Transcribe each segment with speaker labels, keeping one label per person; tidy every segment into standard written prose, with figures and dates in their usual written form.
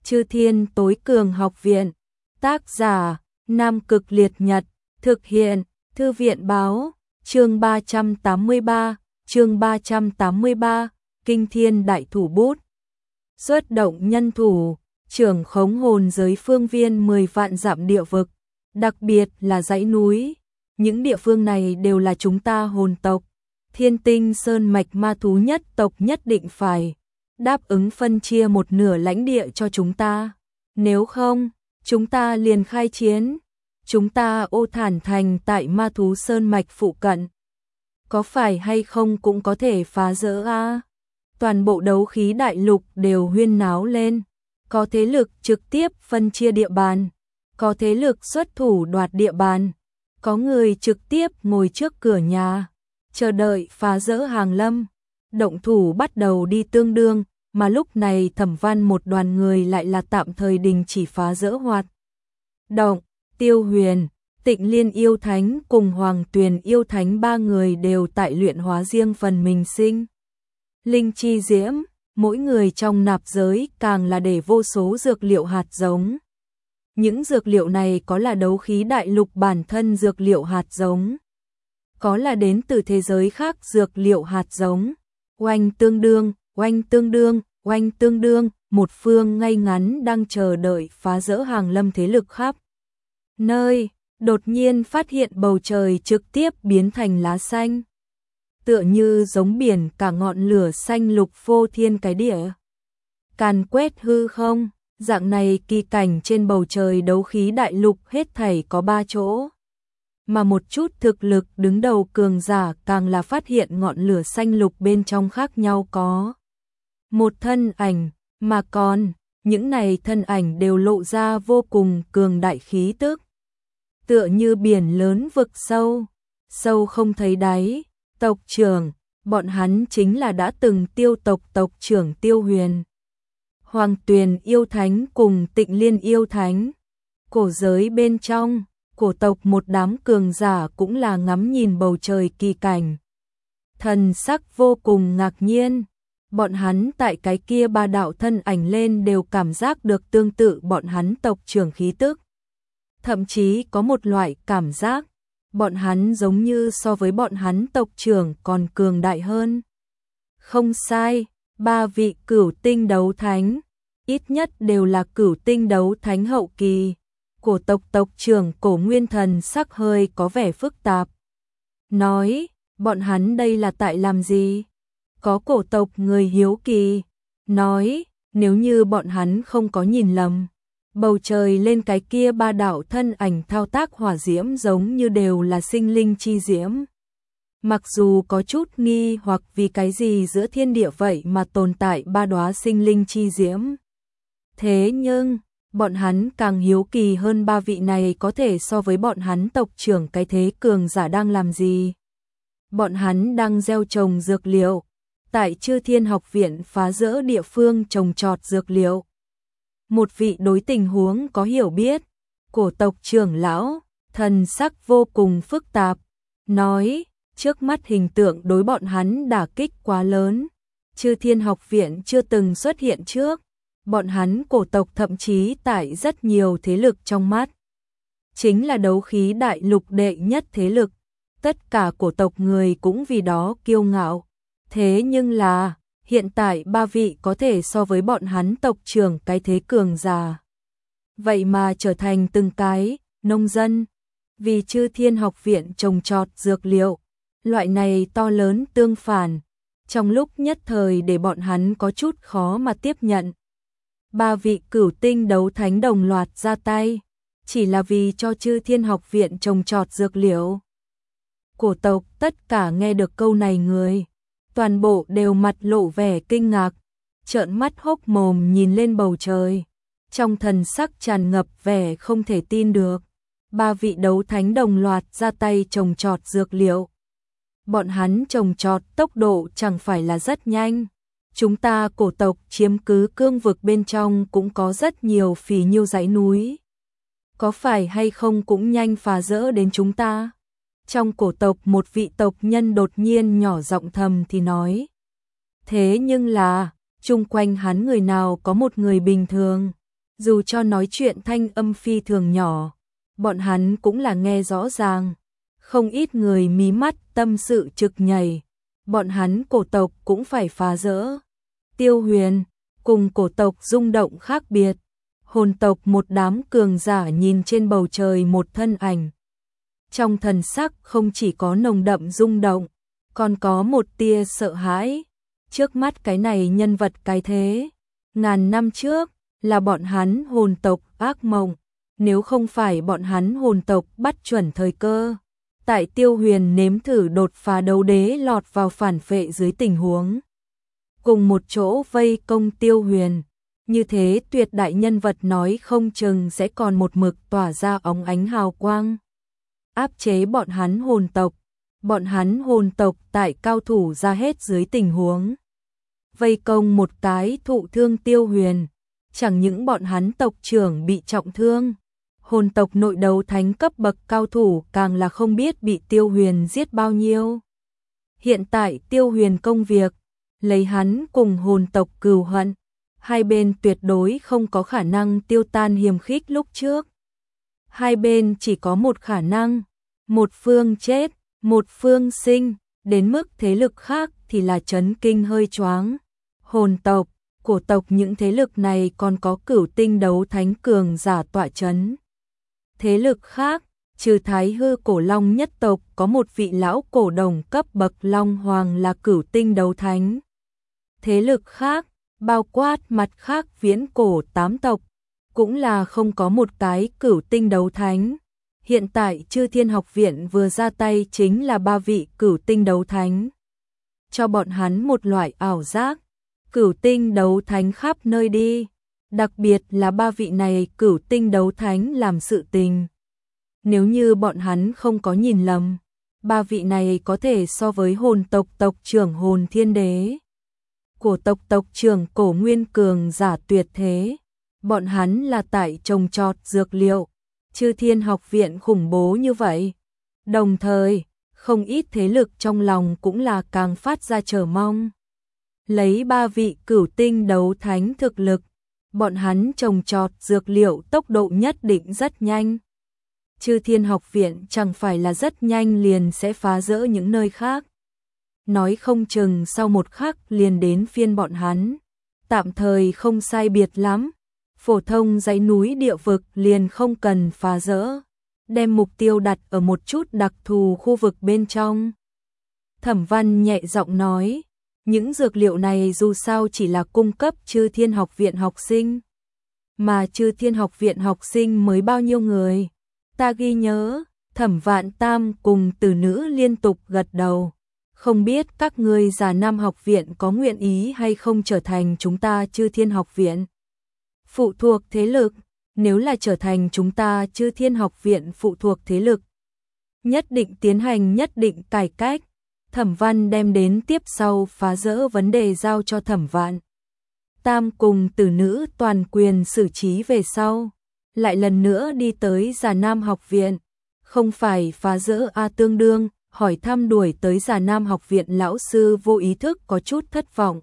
Speaker 1: Chư Thiên Tối Cường Học Viện. Tác giả: Nam Cực Liệt Nhật. Thực hiện: Thư viện báo. Chương 383, chương 383, Kinh Thiên Đại Thủ Bút. Xuất động nhân thủ, trưởng khống hồn giới phương viên 10 vạn dặm địa vực, đặc biệt là dãy núi. Những địa phương này đều là chúng ta hồn tộc, Thiên Tinh Sơn mạch ma thú nhất tộc nhất định phải đáp ứng phân chia một nửa lãnh địa cho chúng ta. Nếu không, chúng ta liền khai chiến. Chúng ta Ô Thản Thành tại ma thú Sơn mạch phụ cận. Có phải hay không cũng có thể phá rỡ a. Toàn bộ đấu khí đại lục đều huyên náo lên. Có thế lực trực tiếp phân chia địa bàn, có thế lực xuất thủ đoạt địa bàn, có người trực tiếp ngồi trước cửa nhà, chờ đợi phá rỡ hàng lâm. Động thủ bắt đầu đi tương đương, mà lúc này Thẩm Văn một đoàn người lại là tạm thời đình chỉ phá rỡ hoạt động. Tiêu Huyền, Tịnh Liên yêu thánh cùng Hoàng Tuyền yêu thánh ba người đều tại luyện hóa riêng phần mình sinh linh chi diễm, mỗi người trong nạp giới càng là để vô số dược liệu hạt giống. Những dược liệu này có là đấu khí đại lục bản thân dược liệu hạt giống, có là đến từ thế giới khác dược liệu hạt giống. Oanh tương đương, oanh tương đương, oanh tương đương, một phương ngay ngắn đang chờ đợi phá rỡ hàng lâm thế lực khắp nơi, đột nhiên phát hiện bầu trời trực tiếp biến thành lá xanh. Tựa như giống biển cả ngọn lửa xanh lục vô thiên cái địa. Càn quét hư không, dạng này kỳ cảnh trên bầu trời đấu khí đại lục hết thảy có 3 chỗ. Mà một chút thực lực đứng đầu cường giả càng là phát hiện ngọn lửa xanh lục bên trong khác nhau có một thân ảnh, mà còn những này thân ảnh đều lộ ra vô cùng cường đại khí tức. Tựa như biển lớn vực sâu, sâu không thấy đáy. Tộc trưởng, bọn hắn chính là đã từng Tiêu tộc tộc trưởng Tiêu Huyền, Hoàng Tuyền yêu thánh cùng Tịnh Liên yêu thánh. Cổ giới bên trong, cổ tộc một đám cường giả cũng là ngắm nhìn bầu trời kỳ cảnh. Thần sắc vô cùng ngạc nhiên, bọn hắn tại cái kia 3 đạo thân ảnh lên đều cảm giác được tương tự bọn hắn tộc trưởng khí tức. Thậm chí có một loại cảm giác bọn hắn giống như so với bọn hắn tộc trưởng còn cường đại hơn. Không sai, 3 vị cửu tinh đấu thánh, ít nhất đều là cửu tinh đấu thánh hậu kỳ. Cổ tộc tộc trưởng Cổ Nguyên Thần sắc hơi có vẻ phức tạp. Nói, bọn hắn đây là tại làm gì? Có cổ tộc người hiếu kỳ. Nói, nếu như bọn hắn không có nhìn lầm, bầu trời lên cái kia 3 đạo thân ảnh thao tác hỏa diễm giống như đều là sinh linh chi diễm. Mặc dù có chút nghi hoặc vì cái gì giữa thiên địa vậy mà tồn tại 3 đóa sinh linh chi diễm. Thế nhưng, bọn hắn càng hiếu kỳ hơn 3 vị này có thể so với bọn hắn tộc trưởng cái thế cường giả đang làm gì. Bọn hắn đang gieo trồng dược liệu, tại Chư Thiên Học Viện phá rỡ địa phương trồng trọt dược liệu. Một vị đối tình huống có hiểu biết, cổ tộc trưởng lão, thần sắc vô cùng phức tạp, nói, trước mắt hình tượng đối bọn hắn đả kích quá lớn. Chư Thiên Học Viện chưa từng xuất hiện trước, bọn hắn cổ tộc thậm chí tại rất nhiều thế lực trong mắt. Chính là đấu khí đại lục đệ nhất thế lực, tất cả cổ tộc người cũng vì đó kiêu ngạo. Thế nhưng là, hiện tại 3 vị có thể so với bọn hắn tộc trưởng cái thế cường giả. Vậy mà trở thành từng cái nông dân, vì Chư Thiên Học Viện trồng trọt dược liệu, loại này to lớn tương phản, trong lúc nhất thời để bọn hắn có chút khó mà tiếp nhận. 3 vị cửu tinh đấu thánh đồng loạt ra tay, chỉ là vì cho Chư Thiên Học Viện trồng trọt dược liệu. Cổ tộc tất cả nghe được câu này người, toàn bộ đều mặt lộ vẻ kinh ngạc, trợn mắt hốc mồm nhìn lên bầu trời, trong thần sắc tràn ngập vẻ không thể tin được. 3 vị đấu thánh đồng loạt ra tay trồng trọt dược liệu. Bọn hắn trồng trọt tốc độ chẳng phải là rất nhanh. Chúng ta cổ tộc chiếm cứ cương vực bên trong cũng có rất nhiều phì nhiêu dãy núi. Có phải hay không cũng nhanh phá rỡ đến chúng ta? Trong cổ tộc một vị tộc nhân đột nhiên nhỏ giọng thầm thì nói. Thế nhưng là, chung quanh hắn người nào có một người bình thường, Dù cho nói chuyện thanh âm phi thường nhỏ, bọn hắn cũng là nghe rõ ràng. Không ít người mí mắt tâm sự trực nhảy, bọn hắn cổ tộc cũng phải phá rỡ. Tiêu Huyền, cùng cổ tộc rung động khác biệt. Hồn tộc một đám cường giả nhìn trên bầu trời một thân ảnh. Trong thần sắc không chỉ có nồng đậm rung động, còn có một tia sợ hãi. Trước mắt cái này nhân vật cái thế, ngàn năm trước là bọn hắn hồn tộc ác mộng, nếu không phải bọn hắn hồn tộc bắt chuẩn thời cơ. Tại Tiêu Huyền nếm thử đột phá đấu đế lọt vào phản phệ dưới tình huống cùng một chỗ vây công Tiêu Huyền, như thế tuyệt đại nhân vật nói không chừng sẽ còn một mực tỏa ra óng ánh hào quang, áp chế bọn hắn hồn tộc. Bọn hắn hồn tộc tại cao thủ ra hết dưới tình huống vây công một cái thụ thương Tiêu Huyền, chẳng những bọn hắn tộc trưởng bị trọng thương, hồn tộc nội đấu thánh cấp bậc cao thủ càng là không biết bị Tiêu Huyền giết bao nhiêu. Hiện tại Tiêu Huyền công việc, lấy hắn cùng hồn tộc cừu hận, hai bên tuyệt đối không có khả năng tiêu tan hiềm khích lúc trước. Hai bên chỉ có một khả năng, một phương chết, một phương sinh, đến mức thế lực khác thì là chấn kinh hơi choáng. Hồn tộc, cổ tộc những thế lực này còn có cửu tinh đấu thánh cường giả tọa chấn. Thế lực khác, trừ Thái Hư cổ long nhất tộc có một vị lão cổ đồng cấp bậc long hoàng là cửu tinh đấu thánh. Thế lực khác, bao quát mặt khác viễn cổ 8 tộc, cũng là không có một cái cửu tinh đấu thánh. Hiện tại Chư Thiên Học Viện vừa ra tay chính là 3 vị cửu tinh đấu thánh. Cho bọn hắn một loại ảo giác, cửu tinh đấu thánh khắp nơi đi, đặc biệt là 3 vị này cửu tinh đấu thánh làm sự tình. Nếu như bọn hắn không có nhìn lầm, 3 vị này có thể so với hồn tộc tộc trưởng Hồn Thiên Đế, cổ tộc tộc trưởng Cổ Nguyên cường giả tuyệt thế. Bọn hắn là tại trồng trọt dược liệu, Chư Thiên Học Viện khủng bố như vậy. Đồng thời, không ít thế lực trong lòng cũng là càng phát ra chờ mong. Lấy 3 vị cửu tinh đấu thánh thực lực, bọn hắn trồng trọt dược liệu tốc độ nhất định rất nhanh. Chư Thiên Học Viện chẳng phải là rất nhanh liền sẽ phá rỡ những nơi khác. Nói không chừng sau một khắc liền đến phiên bọn hắn. Tạm thời không sai biệt lắm. Phổ thông dãy núi địa vực liền không cần phá rỡ. Đem mục tiêu đặt ở một chút đặc thù khu vực bên trong. Thẩm Văn nhẹ giọng nói. Những dược liệu này dù sao chỉ là cung cấp Chư Thiên Học Viện học sinh. Mà Chư Thiên Học Viện học sinh mới bao nhiêu người? Ta ghi nhớ, Thẩm Vạn Tam cùng Tử Nữ liên tục gật đầu. Không biết các ngươi Già Nam Học Viện có nguyện ý hay không trở thành chúng ta Chư Thiên Học Viện phụ thuộc thế lực? Nếu là trở thành chúng ta Chư Thiên Học Viện phụ thuộc thế lực, nhất định tiến hành nhất định cải cách. Thẩm Văn đem đến tiếp sau phá rỡ vấn đề giao cho Thẩm Vạn Tam cùng Tử Nữ toàn quyền xử trí về sau, lại lần nữa đi tới Già Nam Học Viện, không phải phá rỡ tương đương, hỏi thăm đuổi tới Già Nam Học Viện lão sư vô ý thức có chút thất vọng.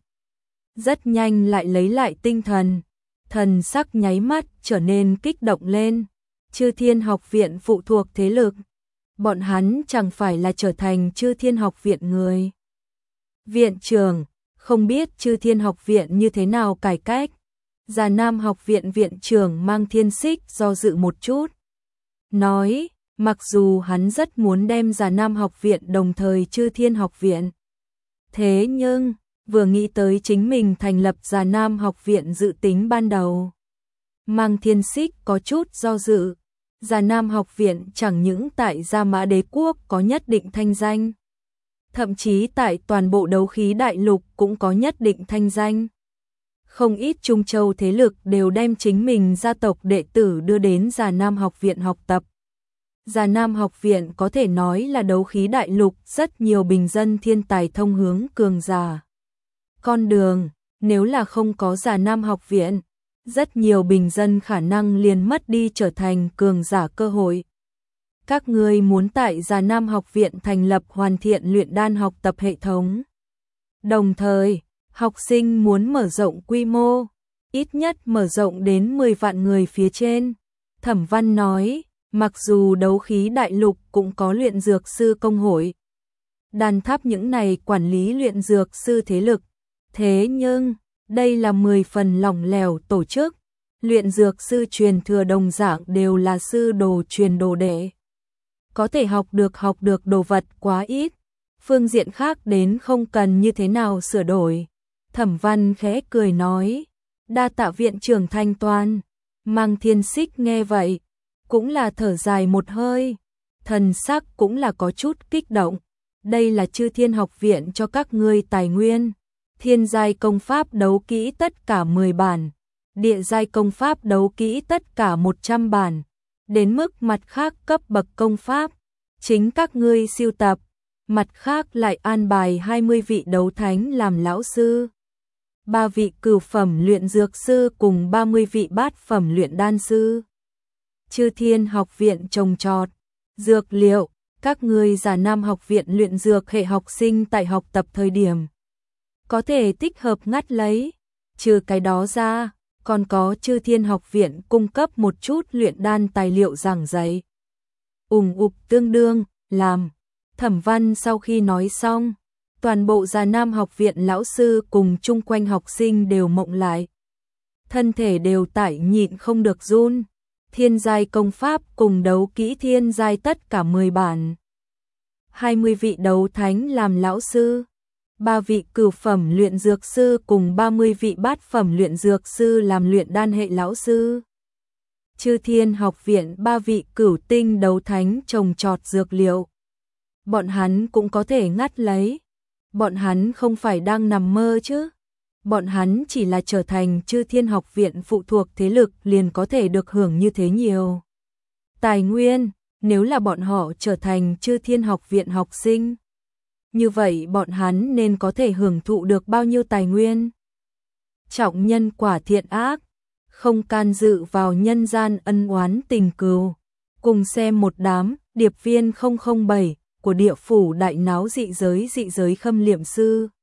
Speaker 1: Rất nhanh lại lấy lại tinh thần, thần sắc nháy mắt trở nên kích động lên. Chư Thiên Học Viện phụ thuộc thế lực, bọn hắn chẳng phải là trở thành Chư Thiên Học Viện người. Viện trưởng, không biết Chư Thiên Học Viện như thế nào cải cách? Già Nam Học Viện viện trưởng Mang Thiên Xích do dự một chút. Nói, mặc dù hắn rất muốn đem Già Nam Học Viện đồng thời Chư Thiên Học Viện. Thế nhưng, vừa nghĩ tới chính mình thành lập Già Nam Học Viện dự tính ban đầu. Mang Thiên Xích có chút do dự. Già Nam Học Viện chẳng những tại Gia Mã Đế Quốc có nhất định thanh danh, thậm chí tại toàn bộ đấu khí đại lục cũng có nhất định thanh danh. Không ít Trung Châu thế lực đều đem chính mình gia tộc đệ tử đưa đến Già Nam Học Viện học tập. Già Nam Học Viện có thể nói là đấu khí đại lục rất nhiều bình dân thiên tài thông hướng cường giả. Con đường, nếu là không có Già Nam Học Viện, rất nhiều bình dân khả năng liền mất đi trở thành cường giả cơ hội. Các ngươi muốn tại Già Nam Học Viện thành lập hoàn thiện luyện đan học tập hệ thống. Đồng thời, học sinh muốn mở rộng quy mô. ít nhất mở rộng đến 10 vạn người phía trên. Thẩm Văn nói, mặc dù đấu khí đại lục cũng có luyện dược sư công hội, đan tháp những này quản lý luyện dược sư thế lực, thế nhưng đây là 10 phần lỏng lẻo tổ chức, luyện dược sư truyền thừa đồng dạng đều là sư đồ truyền đồ đệ. Có thể học được đồ vật quá ít, phương diện khác đến không cần như thế nào sửa đổi. Thẩm Văn khẽ cười nói, đa tạ viện trưởng thanh toán. Mang Thiên Xích nghe vậy, cũng là thở dài một hơi, thần sắc cũng là có chút kích động. Đây là Chư Thiên học viện cho các ngươi tài nguyên, thiên giai công pháp đấu kỹ tất cả 10 bản, địa giai công pháp đấu kỹ tất cả 100 bản, đến mức mặt khác cấp bậc công pháp, chính các ngươi siêu tập, mặt khác lại an bài 20 vị đấu thánh làm lão sư, 3 vị cửu phẩm luyện dược sư cùng 30 vị bát phẩm luyện đan sư. Chư Thiên học viện trồng trọt, dược liệu, các ngươi Già Nam học viện luyện dược hệ học sinh tại học tập thời điểm có thể tích hợp ngắt lấy. Trừ cái đó ra, còn có Chư Thiên học viện cung cấp một chút luyện đan tài liệu giảng dạy. Tương đương, làm. Thẩm Văn sau khi nói xong, toàn bộ Già Nam học viện lão sư cùng chung quanh học sinh đều mộng lại. Thân thể đều tại nhịn không được run. Thiên giai công pháp cùng đấu kỹ thiên giai tất cả 10 bản. 20 vị đấu thánh làm lão sư, 3 vị cửu phẩm luyện dược sư cùng 30 vị bát phẩm luyện dược sư làm luyện đan hệ lão sư. Chư Thiên học viện 3 vị cửu tinh đấu thánh trồng trọt dược liệu. Bọn hắn cũng có thể ngắt lấy. Bọn hắn không phải đang nằm mơ chứ. Bọn hắn chỉ là trở thành Chư Thiên học viện phụ thuộc thế lực liền có thể được hưởng như thế nhiều tài nguyên. Nếu là bọn họ trở thành Chư Thiên học viện học sinh, như vậy bọn hắn nên có thể hưởng thụ được bao nhiêu tài nguyên. Trọng nhân quả thiện ác, không can dự vào nhân gian ân oán tình cừu. Cùng xem một đám điệp viên 007 của địa phủ đại náo dị giới khâm liệm sư.